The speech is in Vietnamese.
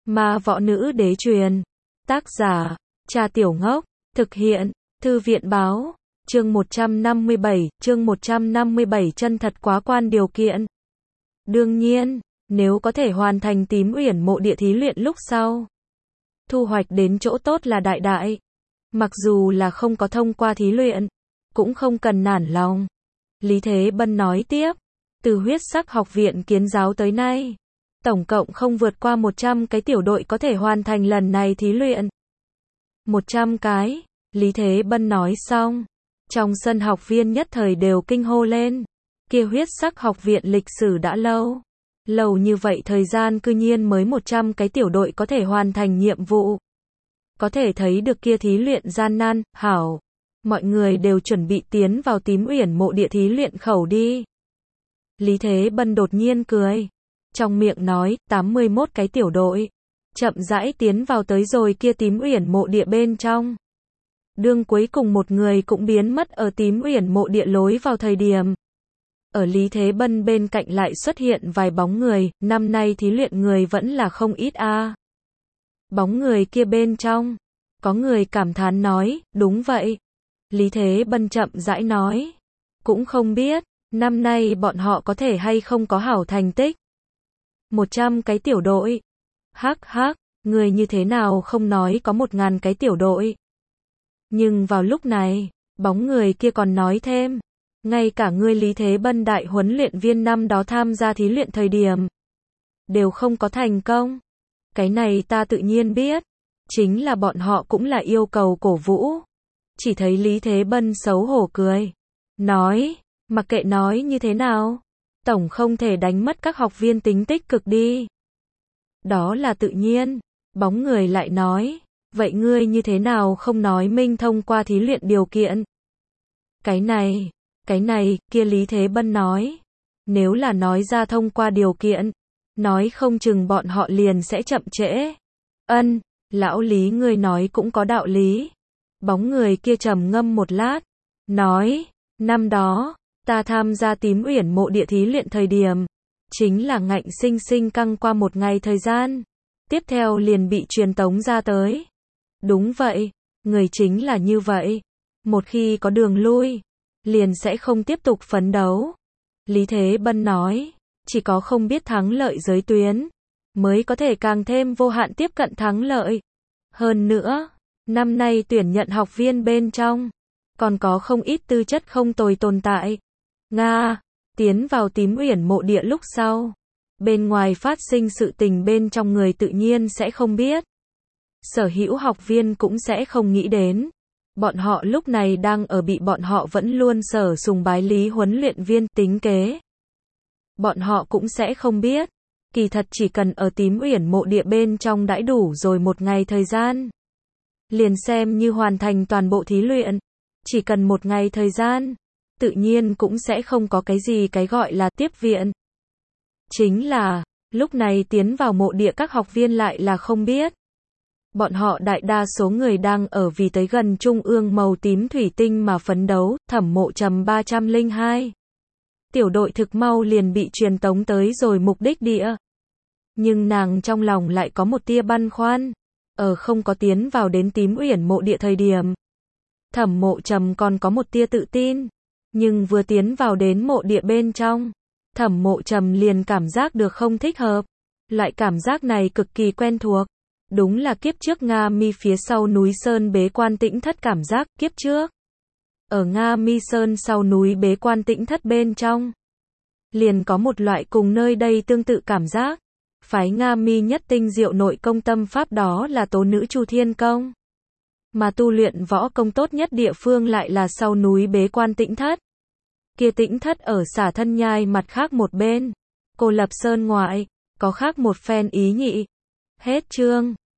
Ma võ nữ đế truyền. Tác giả, Trà Tiểu Ngốc. Thực hiện, Thư viện báo. Chương 157, chân thật quá quan điều kiện. Đương nhiên, nếu có thể hoàn thành tím uyển mộ địa thí luyện lúc sau, thu hoạch đến chỗ tốt là đại đại. Mặc dù là không có thông qua thí luyện, cũng không cần nản lòng. Lý Thế Bân nói tiếp, từ huyết sắc học viện kiến giáo tới nay, tổng cộng không vượt qua 100 cái tiểu đội có thể hoàn thành lần này thí luyện. 100 cái, Lý Thế Bân nói xong, trong sân học viên nhất thời đều kinh hô lên. Kia huyết sắc học viện lịch sử đã lâu. Lâu như vậy thời gian cư nhiên mới 100 cái tiểu đội có thể hoàn thành nhiệm vụ. Có thể thấy được kia thí luyện gian nan, hảo. Mọi người đều chuẩn bị tiến vào tím uyển mộ địa thí luyện khẩu đi. Lý Thế Bân đột nhiên cười. Trong miệng nói, 81 cái tiểu đội. Chậm rãi tiến vào tới rồi kia tím uyển mộ địa bên trong. Đương cuối cùng một người cũng biến mất ở tím uyển mộ địa lối vào thời điểm. Ở Lý Thế Bân bên cạnh lại xuất hiện vài bóng người, năm nay thí luyện người vẫn là không ít a. Bóng người kia bên trong, có người cảm thán nói, đúng vậy. Lý Thế Bân chậm rãi nói, cũng không biết, năm nay bọn họ có thể hay không có hảo thành tích. 100 cái tiểu đội. Hắc hắc, người như thế nào không nói có 1000 cái tiểu đội. Nhưng vào lúc này, bóng người kia còn nói thêm, ngay cả ngươi Lý Thế Bân đại huấn luyện viên năm đó tham gia thí luyện thời điểm, đều không có thành công. Cái này ta tự nhiên biết, chính là bọn họ cũng là yêu cầu cổ vũ. Chỉ thấy Lý Thế Bân xấu hổ cười, nói, mặc kệ nói như thế nào, tổng không thể đánh mất các học viên tính tích cực đi. Đó là tự nhiên, bóng người lại nói, vậy ngươi như thế nào không nói minh thông qua thí luyện điều kiện? Cái này, kia Lý Thế Bân nói, nếu là nói ra thông qua điều kiện, nói không chừng bọn họ liền sẽ chậm trễ. Ân, lão Lý ngươi nói cũng có đạo lý. Bóng người kia trầm ngâm một lát, nói, năm đó, ta tham gia tím uyển mộ địa thí luyện thời điểm, chính là ngạnh sinh sinh căng qua một ngày thời gian, tiếp theo liền bị truyền tống ra tới. Đúng vậy, người chính là như vậy, một khi có đường lui, liền sẽ không tiếp tục phấn đấu. Lý Thế Bân nói, chỉ có không biết thắng lợi giới tuyến, mới có thể càng thêm vô hạn tiếp cận thắng lợi. Hơn nữa, năm nay tuyển nhận học viên bên trong, còn có không ít tư chất không tồi tồn tại. Nga, tiến vào tím uyển mộ địa lúc sau, bên ngoài phát sinh sự tình bên trong người tự nhiên sẽ không biết. Sở hữu học viên cũng sẽ không nghĩ đến. Bọn họ lúc này đang ở bị bọn họ vẫn luôn sở sùng bái Lý huấn luyện viên tính kế. Bọn họ cũng sẽ không biết, kỳ thật chỉ cần ở tím uyển mộ địa bên trong đãi đủ rồi một ngày thời gian, liền xem như hoàn thành toàn bộ thí luyện, chỉ cần một ngày thời gian, tự nhiên cũng sẽ không có cái gì cái gọi là tiếp viện. Chính là, lúc này tiến vào mộ địa các học viên lại là không biết. Bọn họ đại đa số người đang ở vì tới gần trung ương màu tím thủy tinh mà phấn đấu, Thẩm Mộ Trầm 302. Tiểu đội thực mau liền bị truyền tống tới rồi mục đích địa. Nhưng nàng trong lòng lại có một tia băn khoăn, ở không có tiến vào đến tím uyển mộ địa thời điểm. Thẩm Mộ Trầm còn có một tia tự tin, nhưng vừa tiến vào đến mộ địa bên trong, Thẩm Mộ Trầm liền cảm giác được không thích hợp. Loại cảm giác này cực kỳ quen thuộc. Đúng là kiếp trước Nga Mi phía sau núi Sơn bế quan tĩnh thất cảm giác, kiếp trước. Ở Nga Mi Sơn sau núi bế quan tĩnh thất bên trong, liền có một loại cùng nơi đây tương tự cảm giác. Phái Nga Mi nhất tinh diệu nội công tâm pháp đó là tố nữ Chu Thiên Công. Mà tu luyện võ công tốt nhất địa phương lại là sau núi bế quan tĩnh thất. Kia tĩnh thất ở Xả Thân Nhai mặt khác một bên, Cô Lập Sơn ngoại, có khác một phen ý nhị. Hết chương.